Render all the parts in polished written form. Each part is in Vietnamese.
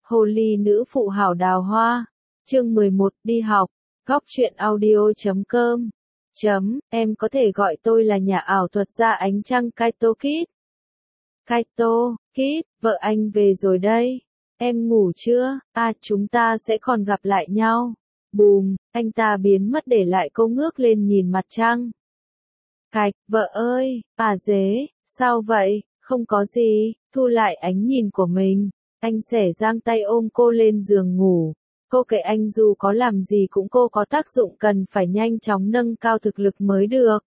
Hồ ly nữ phụ hảo đào hoa. Chương 11, đi học. Góc truyện audio.com. Em có thể gọi tôi là nhà ảo thuật gia ánh trăng Kaito Kid. Kaito, Kid, vợ anh về rồi đây. Em ngủ chưa? Chúng ta sẽ còn gặp lại nhau. Bùm, anh ta biến mất để lại cô ngước lên nhìn mặt trăng. Cạch, vợ ơi, dế, sao vậy? Không có gì, thu lại ánh nhìn của mình. Anh xẻ giang tay ôm cô lên giường ngủ. Cô kệ anh dù có làm gì cũng cô có tác dụng cần phải nhanh chóng nâng cao thực lực mới được.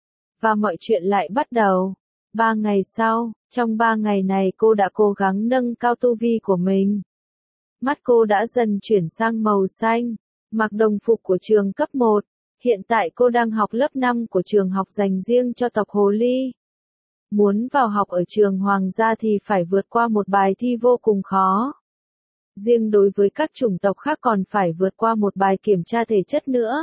Và mọi chuyện lại bắt đầu. 3 ngày sau, trong 3 ngày này cô đã cố gắng nâng cao tu vi của mình. Mắt cô đã dần chuyển sang màu xanh, mặc đồng phục của trường cấp 1. Hiện tại cô đang học lớp 5 của trường học dành riêng cho tộc Hồ Ly. Muốn vào học ở trường Hoàng gia thì phải vượt qua một bài thi vô cùng khó. Riêng đối với các chủng tộc khác còn phải vượt qua một bài kiểm tra thể chất nữa.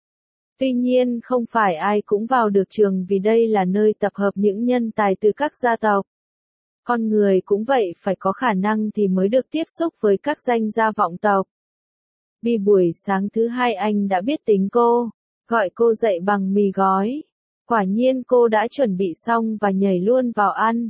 Tuy nhiên không phải ai cũng vào được trường vì đây là nơi tập hợp những nhân tài từ các gia tộc. Con người cũng vậy, phải có khả năng thì mới được tiếp xúc với các danh gia vọng tộc. Vì buổi sáng thứ 2 anh đã biết tính cô, gọi cô dậy bằng mì gói. Quả nhiên cô đã chuẩn bị xong và nhảy luôn vào ăn.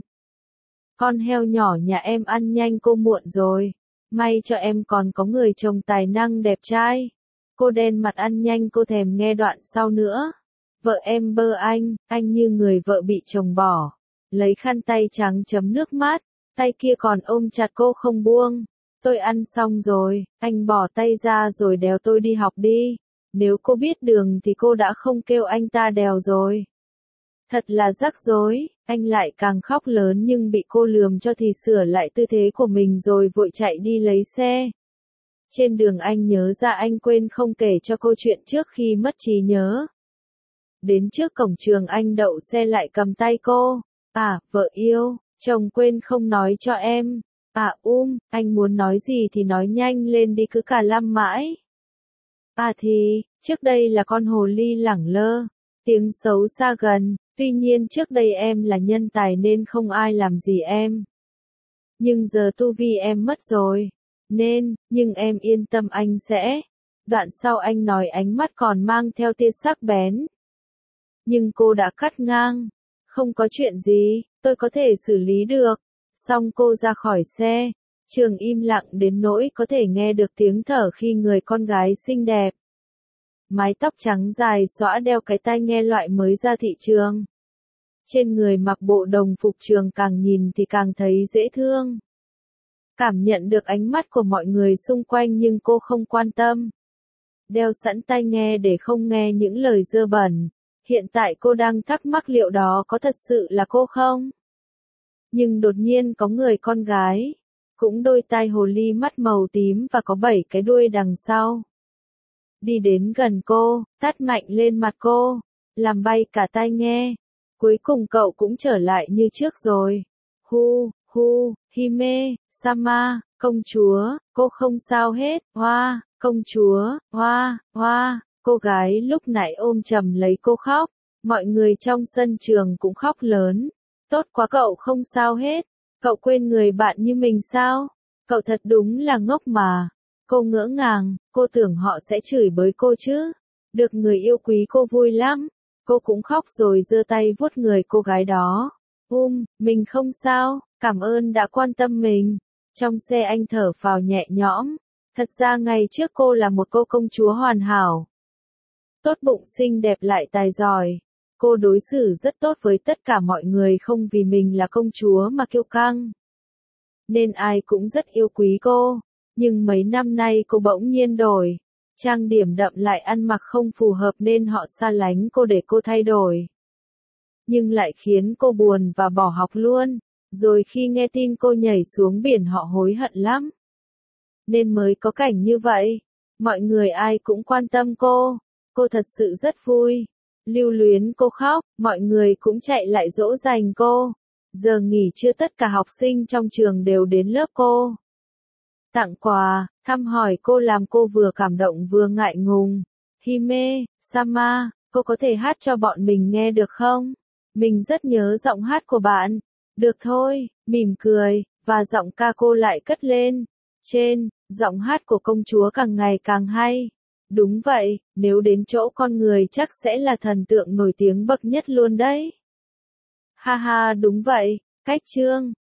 Con heo nhỏ nhà em ăn nhanh, cô muộn rồi. May cho em còn có người chồng tài năng đẹp trai. Cô đen mặt ăn nhanh, cô thèm nghe đoạn sau nữa. Vợ em bơ anh như người vợ bị chồng bỏ. Lấy khăn tay trắng chấm nước mắt, tay kia còn ôm chặt cô không buông. Tôi ăn xong rồi, anh bỏ tay ra rồi đèo tôi đi học đi. Nếu cô biết đường thì cô đã không kêu anh ta đèo rồi. Thật là rắc rối, anh lại càng khóc lớn nhưng bị cô lườm cho thì sửa lại tư thế của mình rồi vội chạy đi lấy xe. Trên đường anh nhớ ra anh quên không kể cho cô chuyện trước khi mất trí nhớ. Đến trước cổng trường anh đậu xe lại cầm tay cô. Vợ yêu, chồng quên không nói cho em. Anh muốn nói gì thì nói nhanh lên đi, cứ cả lăm mãi. Thì, trước đây là con hồ ly lẳng lơ, tiếng xấu xa gần, tuy nhiên trước đây em là nhân tài nên không ai làm gì em. Nhưng giờ tu vi em mất rồi, nhưng em yên tâm anh sẽ. Đoạn sau anh nói ánh mắt còn mang theo tia sắc bén. Nhưng cô đã cắt ngang. Không có chuyện gì, tôi có thể xử lý được. Xong cô ra khỏi xe. Trường im lặng đến nỗi có thể nghe được tiếng thở khi người con gái xinh đẹp. Mái tóc trắng dài xõa, đeo cái tai nghe loại mới ra thị trường. Trên người mặc bộ đồng phục trường, càng nhìn thì càng thấy dễ thương. Cảm nhận được ánh mắt của mọi người xung quanh nhưng cô không quan tâm. Đeo sẵn tai nghe để không nghe những lời dơ bẩn. Hiện tại cô đang thắc mắc liệu đó có thật sự là cô không? Nhưng đột nhiên có người con gái, cũng đôi tai hồ ly, mắt màu tím và có 7 cái đuôi đằng sau. Đi đến gần cô, tát mạnh lên mặt cô, làm bay cả tai nghe. Cuối cùng cậu cũng trở lại như trước rồi. Hime, Sama, công chúa, cô không sao hết. Hoa, công chúa, hoa. Cô gái lúc nãy ôm chầm lấy cô khóc. Mọi người trong sân trường cũng khóc lớn. Tốt quá, cậu không sao hết. Cậu quên người bạn như mình sao? Cậu thật đúng là ngốc mà. Cô ngỡ ngàng, cô tưởng họ sẽ chửi bới cô chứ. Được người yêu quý cô vui lắm. Cô cũng khóc rồi giơ tay vuốt người cô gái đó. Mình không sao, cảm ơn đã quan tâm mình. Trong xe anh thở phào nhẹ nhõm. Thật ra ngày trước cô là một cô công chúa hoàn hảo. Tốt bụng, xinh đẹp lại tài giỏi. Cô đối xử rất tốt với tất cả mọi người, không vì mình là công chúa mà kiêu căng. Nên ai cũng rất yêu quý cô. Nhưng mấy năm nay cô bỗng nhiên đổi. Trang điểm đậm lại ăn mặc không phù hợp nên họ xa lánh cô để cô thay đổi. Nhưng lại khiến cô buồn và bỏ học luôn. Rồi khi nghe tin cô nhảy xuống biển họ hối hận lắm. Nên mới có cảnh như vậy. Mọi người ai cũng quan tâm cô. Cô thật sự rất vui. Lưu luyến cô khóc, mọi người cũng chạy lại dỗ dành cô. Giờ nghỉ trưa tất cả học sinh trong trường đều đến lớp cô. Tặng quà, thăm hỏi cô làm cô vừa cảm động vừa ngại ngùng. Hime, Sama, cô có thể hát cho bọn mình nghe được không? Mình rất nhớ giọng hát của bạn. Được thôi, mỉm cười, và giọng ca cô lại cất lên. trên, giọng hát của công chúa càng ngày càng hay. Đúng vậy, nếu đến chỗ con người chắc sẽ là thần tượng nổi tiếng bậc nhất luôn đấy. Ha ha, đúng vậy, Cách Trương.